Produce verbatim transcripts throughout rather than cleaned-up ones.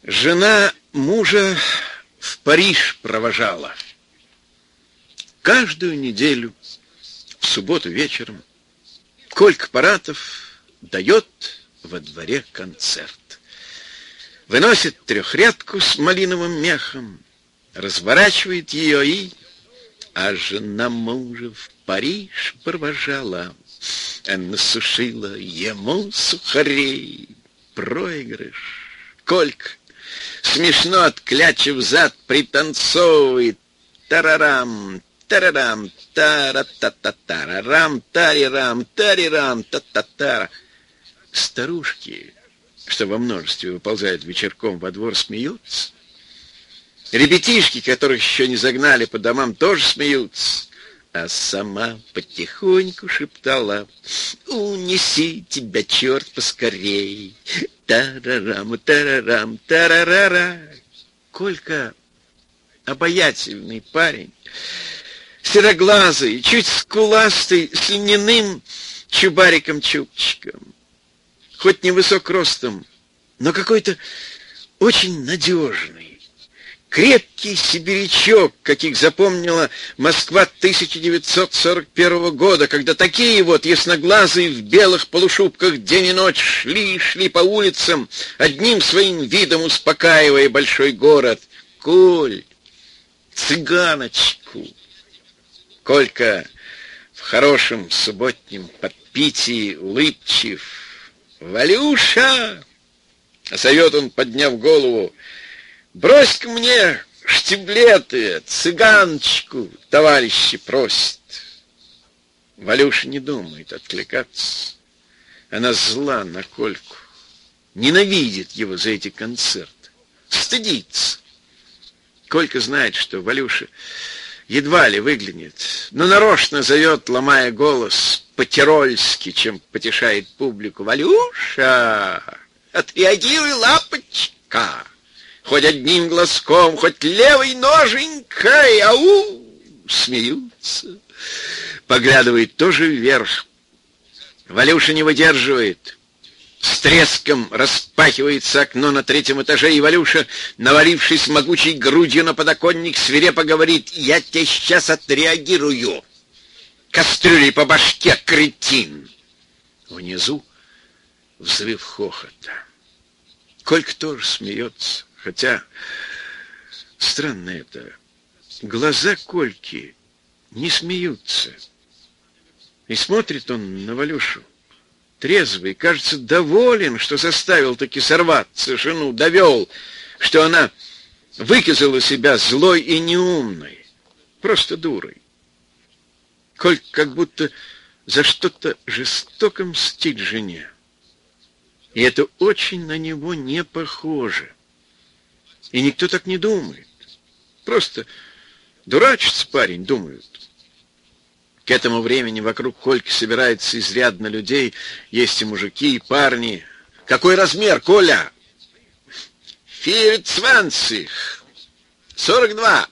Жена мужа в Париж провожала. Каждую неделю в субботу вечером Колька Паратов дает во дворе концерт. Выносит трехрядку с малиновым мехом, разворачивает ее и... А жена мужа в Париж провожала. Она сушила ему сухарей. Проигрыш. Колька, смешно отклячив зад, пританцовывает. Тарарам, тарарам, тара-та-та-тарарам, тарирам, тарирам, та-та-тара. Старушки, что во множестве выползают вечерком во двор, смеются. Ребятишки, которых еще не загнали по домам, тоже смеются. А сама потихоньку шептала: «Унеси тебя, черт, поскорей! Тарарам, тарарам, тарарара!» Колька обаятельный парень, сероглазый, чуть скуластый, с льняным чубариком-чубчиком. Хоть невысок ростом, но какой-то очень надежный. Крепкий сибирячок, каких запомнила Москва тысяча девятьсот сорок первого года, когда такие вот ясноглазые в белых полушубках день и ночь шли и шли по улицам, одним своим видом успокаивая большой город. Коль, цыганочку. Колька в хорошем субботнем подпитии улыбчив. «Валюша!» — зовет он, подняв голову. «Брось-ка мне штиблеты, цыганочку, товарищи просит». Валюша не думает откликаться. Она зла на Кольку, ненавидит его за эти концерты, стыдится. Колька знает, что Валюша едва ли выглянет, но нарочно зовет, ломая голос, по-тирольски, чем потешает публику: «Валюша, отреагируй, лапочка! Хоть одним глазком, хоть левой ноженькой, ау!» Смеются. Поглядывает тоже вверх. Валюша не выдерживает. С треском распахивается окно на третьем этаже, и Валюша, навалившись могучей грудью на подоконник, свирепо говорит: «Я тебе сейчас отреагирую! Кастрюлей по башке, кретин!» Внизу взрыв хохота. Колька тоже смеется. Хотя, странно это, глаза Кольки не смеются. И смотрит он на Валюшу трезвый, кажется, доволен, что заставил таки сорваться жену, довел, что она выказала себя злой и неумной, просто дурой. Колька как будто за что-то жестоко мстит жене. И это очень на него не похоже. И никто так не думает. Просто дурачится парень, думают. К этому времени вокруг Кольки собирается изрядно людей. Есть и мужики, и парни. «Какой размер, Коля?» «Фирцванцих. Сорок два».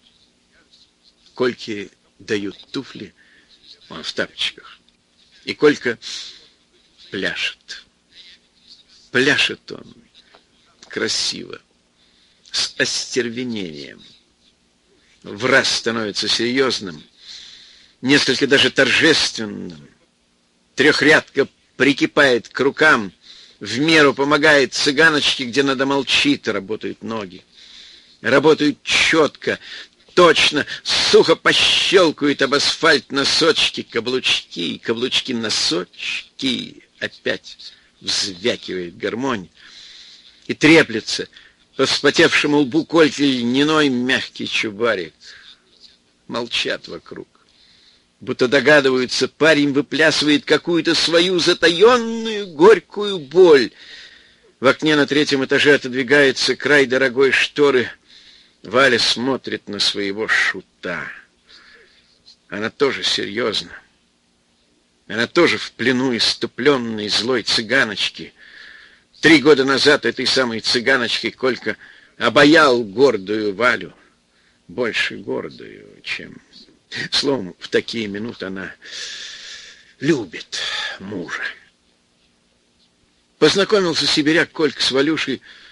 Кольке дают туфли, он в тапочках. И Колька пляшет. Пляшет он красиво, с остервенением. Враз становится серьезным, несколько даже торжественным. Трехрядка прикипает к рукам, в меру помогает цыганочке, где надо молчит, работают ноги. Работают четко, точно, сухо пощелкают об асфальт носочки, каблучки, каблучки-носочки. Опять взвякивает гармонь и треплется по вспотевшему лбу Кольки льняной мягкий чубарик. Молчат вокруг. Будто догадываются, парень выплясывает какую-то свою затаенную горькую боль. В окне на третьем этаже отодвигается край дорогой шторы. Валя смотрит на своего шута. Она тоже серьезна. Она тоже в плену исступленной злой цыганочки. Три года назад этой самой цыганочкой Колька обаял гордую Валю. Больше гордую, чем... Словом, в такие минуты она любит мужа. Познакомился сибиряк Колька с Валюшей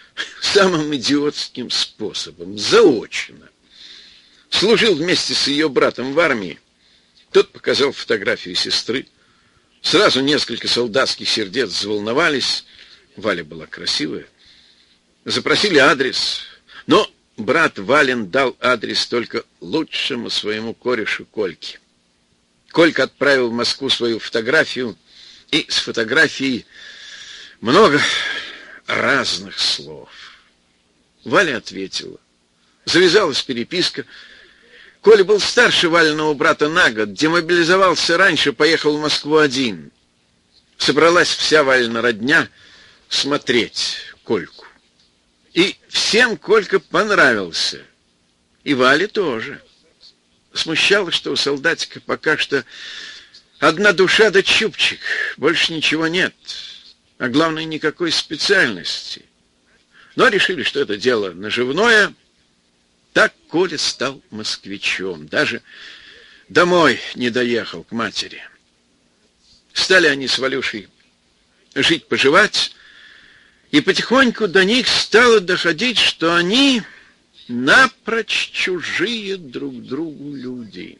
самым идиотским способом, заочно. Служил вместе с ее братом в армии. Тот показал фотографию сестры. Сразу несколько солдатских сердец заволновались. Валя была красивая. Запросили адрес. Но брат Вален дал адрес только лучшему своему корешу Кольке. Колька отправил в Москву свою фотографию, и с фотографией много разных слов. Валя ответила. Завязалась переписка. Коля был старше Валиного брата на год, демобилизовался раньше, поехал в Москву один. Собралась вся Валина родня смотреть Кольку. И всем Колька понравился. И Вале тоже. Смущало, что у солдатика пока что одна душа да чубчик, больше ничего нет. А главное, никакой специальности. Но решили, что это дело наживное. Так Коля стал москвичом. Даже домой не доехал к матери. Стали они с Валюшей жить-поживать. И потихоньку до них стало доходить, что они напрочь чужие друг другу люди.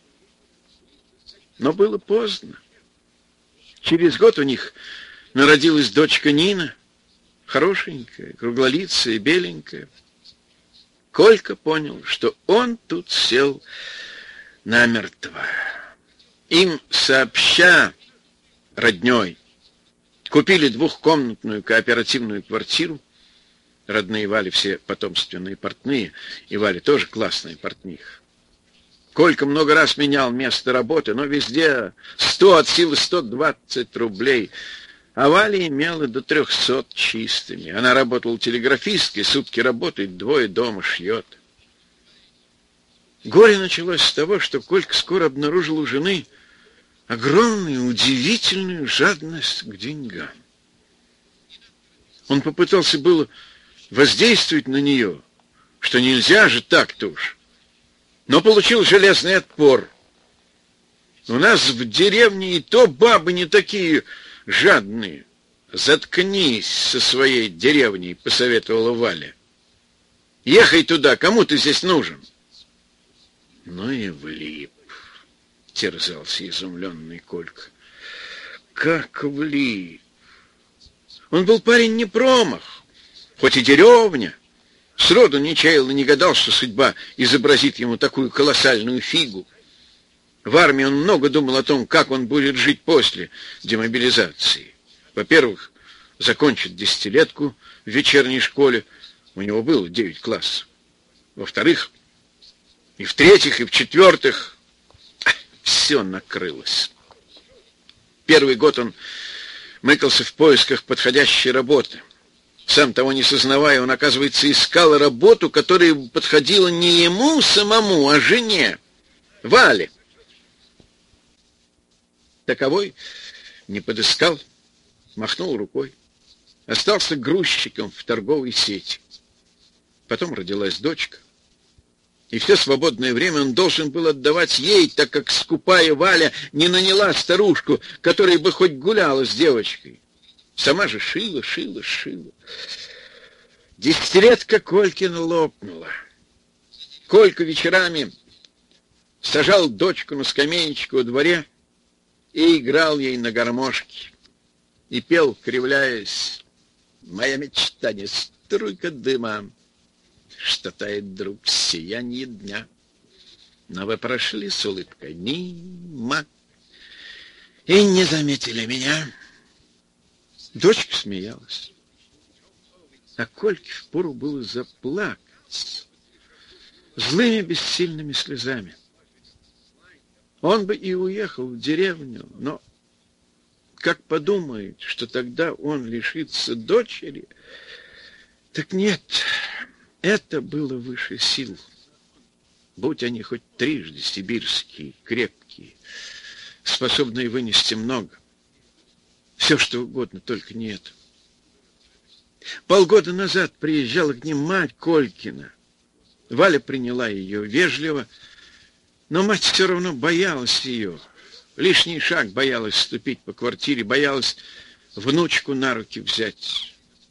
Но было поздно. Через год у них народилась дочка Нина, хорошенькая, круглолицая, беленькая. Колька понял, что он тут сел намертво. Им сообща роднёй купили двухкомнатную кооперативную квартиру. Родные Вали все потомственные портные, и Валя тоже классная портниха. Колька много раз менял место работы, но везде сто от силы сто двадцать рублей. А Валя имела до трехсот чистыми. Она работала телеграфисткой, сутки работает, двое дома шьет. Горе началось с того, что Колька скоро обнаружил у жены огромную, удивительную жадность к деньгам. Он попытался было воздействовать на нее, что нельзя же так-то уж, но получил железный отпор. У нас в деревне и то бабы не такие жадные. Заткнись со своей деревней, посоветовала Валя. Ехай туда, кому ты здесь нужен? Ну и влип, терзался изумленный Колька. Как влип? Он был парень не промах, хоть и деревня. Сроду не чаял и не гадал, что судьба изобразит ему такую колоссальную фигу. В армии он много думал о том, как он будет жить после демобилизации. Во-первых, закончит десятилетку в вечерней школе. У него было девять классов. Во-вторых, и в-третьих, и в-четвертых, все накрылось. Первый год он мыкался в поисках подходящей работы. Сам того не сознавая, он, оказывается, искал работу, которая подходила не ему самому, а жене, Вале. Таковой не подыскал, махнул рукой. Остался грузчиком в торговой сети. Потом родилась дочка. И все свободное время он должен был отдавать ей, так как скупая Валя не наняла старушку, которая бы хоть гуляла с девочкой. Сама же шила, шила, шила. Десятилетка Колькина лопнула. Колька вечерами сажал дочку на скамеечку во дворе и играл ей на гармошке. И пел, кривляясь: «Моя мечта не струйка дыма, что тает друг в сиянии дня. Но вы прошли с улыбкой мимо и не заметили меня». Дочка смеялась, а Кольке впору было заплакать злыми бессильными слезами. Он бы и уехал в деревню, но как подумает, что тогда он лишится дочери, так нет, это было выше сил. Будь они хоть трижды сибирские, крепкие, способные вынести много. Все, что угодно, только не это. Полгода назад приезжала к ним мать Колькина. Валя приняла ее вежливо, но мать все равно боялась ее. Лишний шаг боялась ступить по квартире, боялась внучку на руки взять.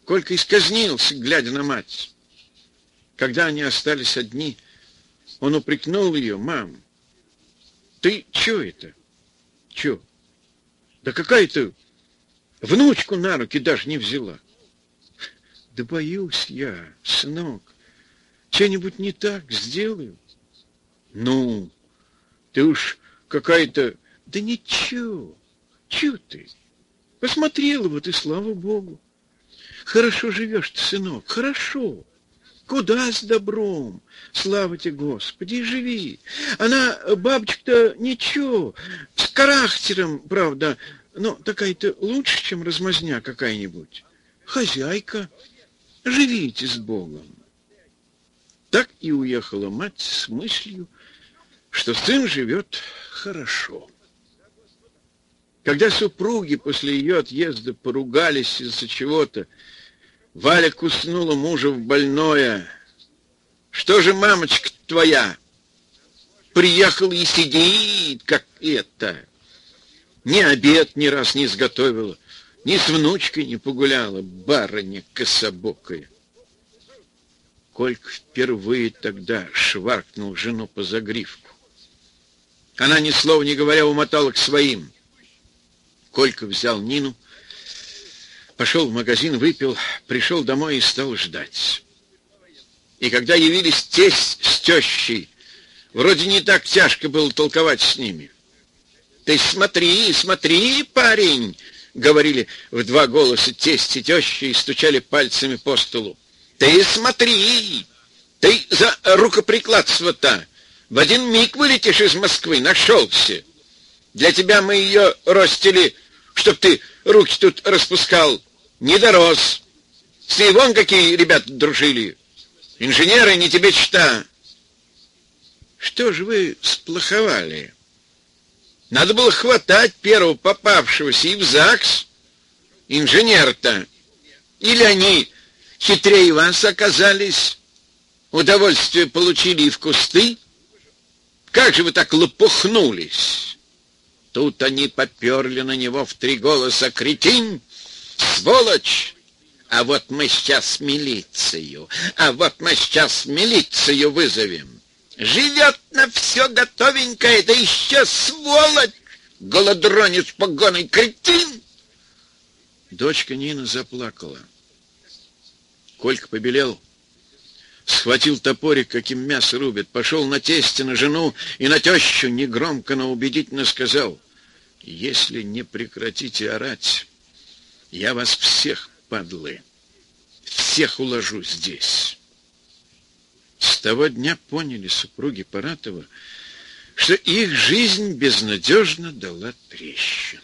Колька исказнился, глядя на мать. Когда они остались одни, он упрекнул ее: «Мам, ты чё это? Чё? Да какая ты внучку на руки даже не взяла». «Да боюсь я, сынок, что-нибудь не так сделаю». «Ну, ты уж какая-то...» «Да ничего, чё ты? Посмотрела вот и слава Богу. Хорошо живешь ты, сынок, хорошо. Куда с добром? Слава тебе, Господи, и живи. Она, бабочка-то, ничего, с характером, правда, но такая-то лучше, чем размазня какая-нибудь. Хозяйка, живите с Богом». Так и уехала мать с мыслью, что сын живет хорошо. Когда супруги после ее отъезда поругались из-за чего-то, Валя куснула мужа в больное. «Что же мамочка твоя? Приехала и сидит, как это. Ни обед ни раз не сготовила, ни с внучкой не погуляла, барыня кособокая». Колька впервые тогда шваркнул жену по загривку. Она, ни слова не говоря, умотала к своим. Колька взял Нину, пошел в магазин, выпил, пришел домой и стал ждать. И когда явились тесть с тещей, вроде не так тяжко было толковать с ними. «Ты смотри, смотри, парень!» — говорили в два голоса тесть и теща и стучали пальцами по столу. «Ты смотри! Ты за рукоприкладство-то в один миг вылетишь из Москвы, нашелся! Для тебя мы ее ростили, чтоб ты руки тут распускал. Не дорос. С ней вон какие ребята дружили. Инженеры не тебе чита». «Что же вы сплоховали? Надо было хватать первого попавшегося и в ЗАГС. Инженер-то. Или они хитрее вас оказались, удовольствие получили и в кусты? Как же вы так лопухнулись?» Тут они поперли на него в три голоса: «Кретин! Сволочь! А вот мы сейчас милицию! А вот мы сейчас милицию вызовем! Живет на все готовенькое, да еще сволочь! Голодронец погоный, кретин!» Дочка Нина заплакала. Колька побелел, схватил топорик, каким мясо рубят, пошел на тестя, на жену и на тещу, негромко, но убедительно сказал: «Если не прекратите орать, я вас всех, падлы, всех уложу здесь». С того дня поняли супруги Паратова, что их жизнь безнадежно дала трещину.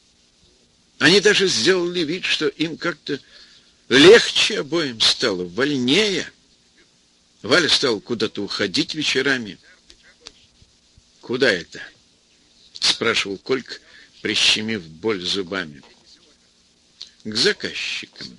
Они даже сделали вид, что им как-то легче обоим стало, вольнее. Валя стала куда-то уходить вечерами. «Куда это?» — спрашивал Колька, прищемив боль зубами. «К заказчикам».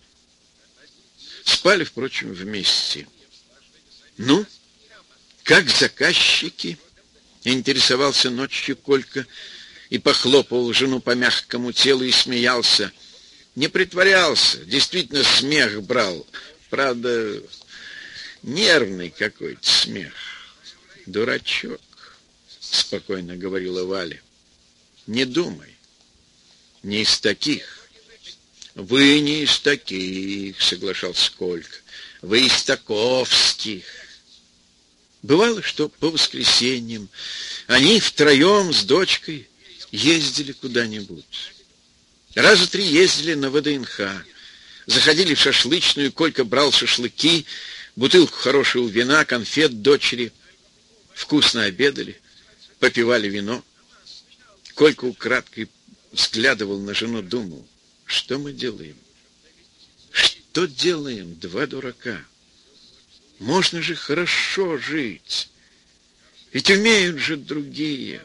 Спали, впрочем, вместе. «Ну, как заказчики?» — интересовался ночью Колька и похлопывал жену по мягкому телу и смеялся. Не притворялся, действительно смех брал. Правда, нервный какой-то смех. «Дурачок», — спокойно говорила Валя. «Не думай, не из таких». «Вы не из таких», — соглашался Колька. «Вы из таковских». Бывало, что по воскресеньям они втроем с дочкой ездили куда-нибудь. Раза три ездили на ВДНХ, заходили в шашлычную, Колька брал шашлыки, бутылку хорошего вина, конфет дочери. Вкусно обедали, попивали вино. Колька украдкой взглядывал на жену, думал: что мы делаем? Что делаем, два дурака? Можно же хорошо жить, ведь умеют же другие.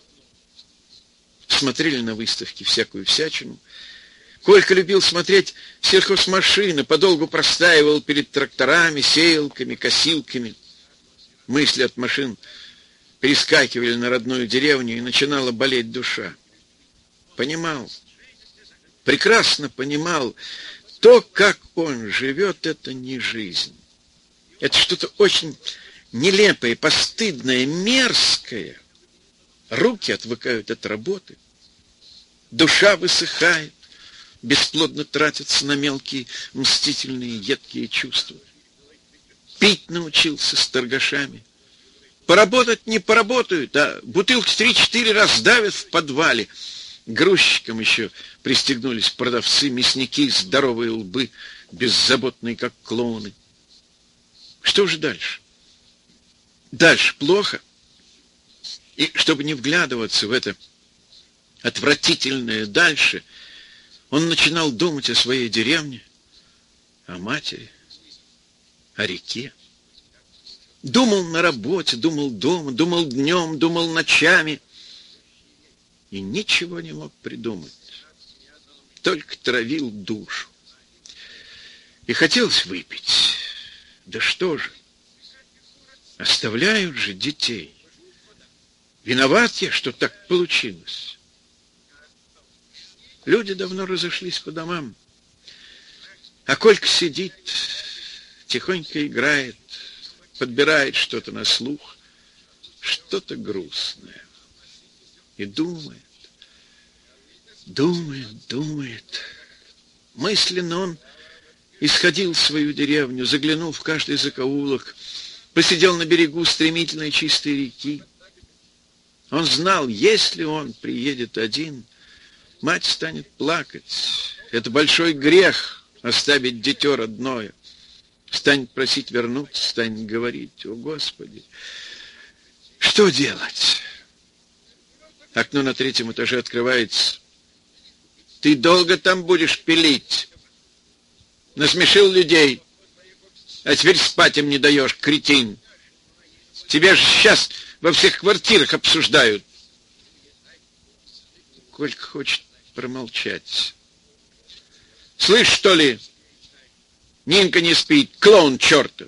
Смотрели на выставке всякую всячину. Колька любил смотреть сельхозмашины, подолгу простаивал перед тракторами, сеялками, косилками. Мысли от машин перескакивали на родную деревню, и начинала болеть душа. Понимал, прекрасно понимал, То, как он живет, это не жизнь. Это что-то очень нелепое, постыдное, мерзкое. Руки отвыкают от работы. Душа высыхает, бесплодно тратится на мелкие, мстительные, едкие чувства. Пить научился с торгашами. Поработать не поработают, а бутылки три-четыре раздавят в подвале. Грузчикам еще пристегнулись продавцы, мясники, здоровые лбы, беззаботные, как клоуны. Что же дальше? Дальше плохо. И чтобы не вглядываться в это отвратительное дальше, он начинал думать о своей деревне, о матери, о реке. Думал на работе, думал дома, думал днем, думал ночами. И ничего не мог придумать. Только травил душу. И хотелось выпить. Да что же? Оставляют же детей. Виноват я, что так получилось. Люди давно разошлись по домам. А Колька сидит, тихонько играет, подбирает что-то на слух, что-то грустное. И думает, думает, думает. Мысленно он исходил в свою деревню, заглянул в каждый закоулок, посидел на берегу стремительной чистой реки. Он знал, если он приедет один, мать станет плакать. Это большой грех оставить дитё родное. Станет просить вернуться, станет говорить: о, Господи, что делать? Окно на третьем этаже открывается. Ты долго там будешь пилить? Насмешил людей, а теперь спать им не даешь, кретин. Тебя же сейчас во всех квартирах обсуждают. Колька хочет промолчать. Слышь, что ли? Нинка не спит, клоун чертов.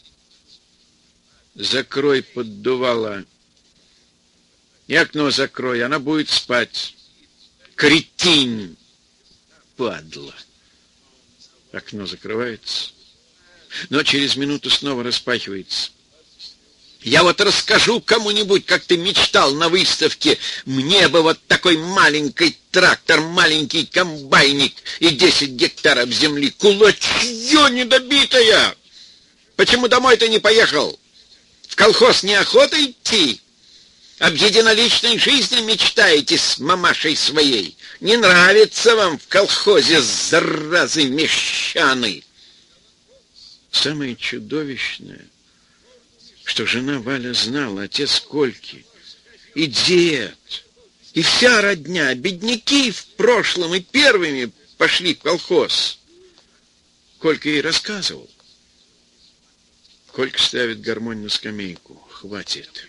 Закрой поддувало. И окно закрой, она будет спать. Кретин! Падла. Окно закрывается, но через минуту снова распахивается. Я вот расскажу кому-нибудь, как ты мечтал на выставке. Мне бы вот такой маленький трактор, маленький комбайник и десять гектаров земли. Кулачье недобитая! Почему домой ты не поехал? В колхоз неохота идти? Об единоличной жизни мечтаете с мамашей своей? Не нравится вам в колхозе, заразы мещаны? Самое чудовищное, что жена Валя знала, отец Кольки, и дед, и вся родня, бедняки в прошлом и первыми пошли в колхоз. Колька ей рассказывал. Колька ставит гармонь на скамейку. Хватит.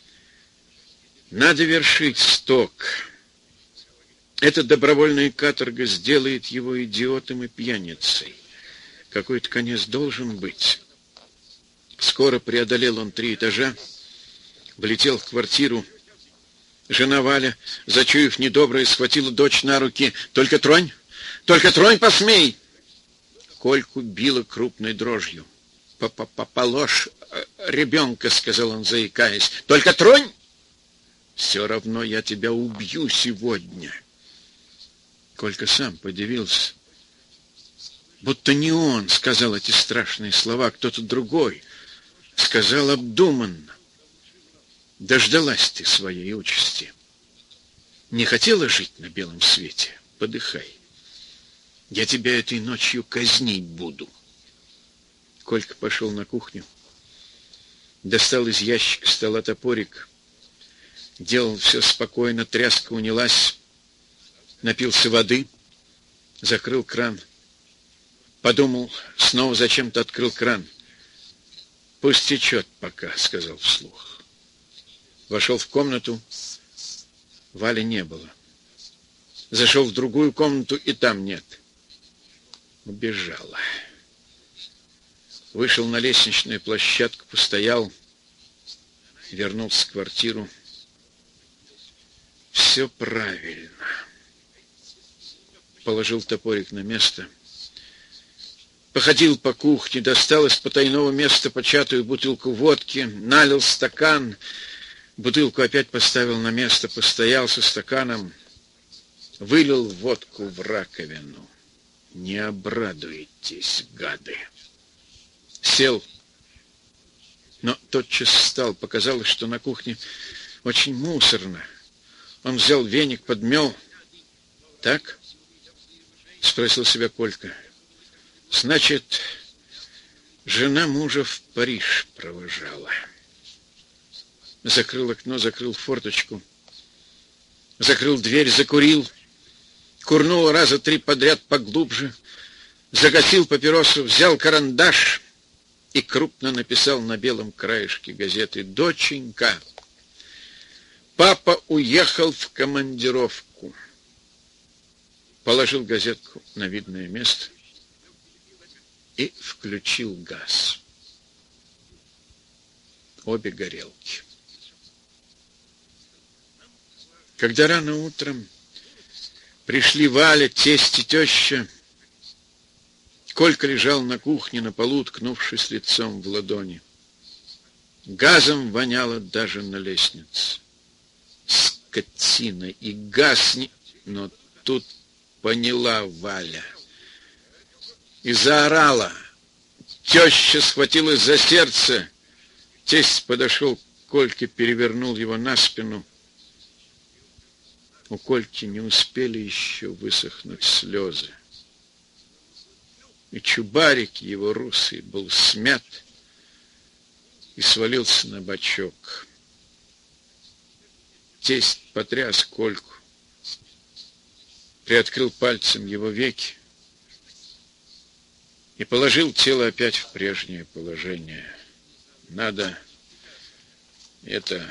Надо вершить сток. Эта добровольная каторга сделает его идиотом и пьяницей. Какой-то конец должен быть. Скоро преодолел он три этажа, влетел в квартиру. Жена Валя, зачуяв недоброе, схватила дочь на руки. «Только тронь! Только тронь, посмей!» Кольку била крупной дрожью. «Положь ребенка», — сказал он, заикаясь. «Только тронь! Все равно я тебя убью сегодня». Колька сам подивился. Будто не он сказал эти страшные слова, кто-то другой. Сказал обдуманно. Дождалась ты своей участи. Не хотела жить на белом свете? Подыхай. Я тебя этой ночью казнить буду. Колька пошел на кухню. Достал из ящика стола топорик. Делал все спокойно, тряска унялась. Напился воды. Закрыл кран. Подумал, снова зачем-то открыл кран. «Пусть течет пока», — сказал вслух. Вошел в комнату. Вали не было. Зашел в другую комнату, и там нет. Убежала. Вышел на лестничную площадку, постоял, вернулся в квартиру. Все правильно. Положил топорик на место. Походил по кухне, достал из потайного места початую бутылку водки, налил стакан, бутылку опять поставил на место, постоял со стаканом, вылил водку в раковину. Не обрадуетесь, гады. Сел, но тотчас встал. Показалось, что на кухне очень мусорно. Он взял веник, подмел. «Так?» — спросил себя Колька. «Значит, жена мужа в Париж провожала». Закрыл окно, закрыл форточку, закрыл дверь, закурил, курнул раза три подряд поглубже, загасил папиросу, взял карандаш и крупно написал на белом краешке газеты: «Доченька, папа уехал в командировку». Положил газетку на видное место и включил газ. Обе горелки. Когда рано утром пришли Валя, тесть и теща, Колька лежал на кухне на полу, уткнувшись лицом в ладони. Газом воняло даже на лестнице. Скотина, и газ не... Но тут поняла Валя и заорала. Теща схватилась за сердце. Тесть подошел к Кольке, перевернул его на спину. У Кольки не успели еще высохнуть слезы. И чубарик его русый был смят и свалился на бочок. Тесть потряс Кольку, приоткрыл пальцем его веки и положил тело опять в прежнее положение. Надо это...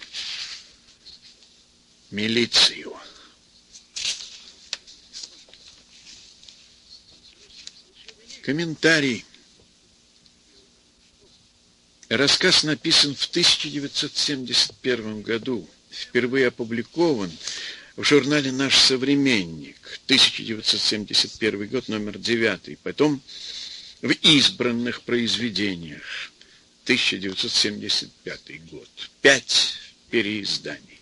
милицию. Комментарий. Рассказ написан в тысяча девятьсот семьдесят первом году. Впервые опубликован в журнале «Наш современник», тысяча девятьсот семьдесят первый год, номер девятый. Потом в избранных произведениях, тысяча девятьсот семьдесят пятый год. Пять переизданий.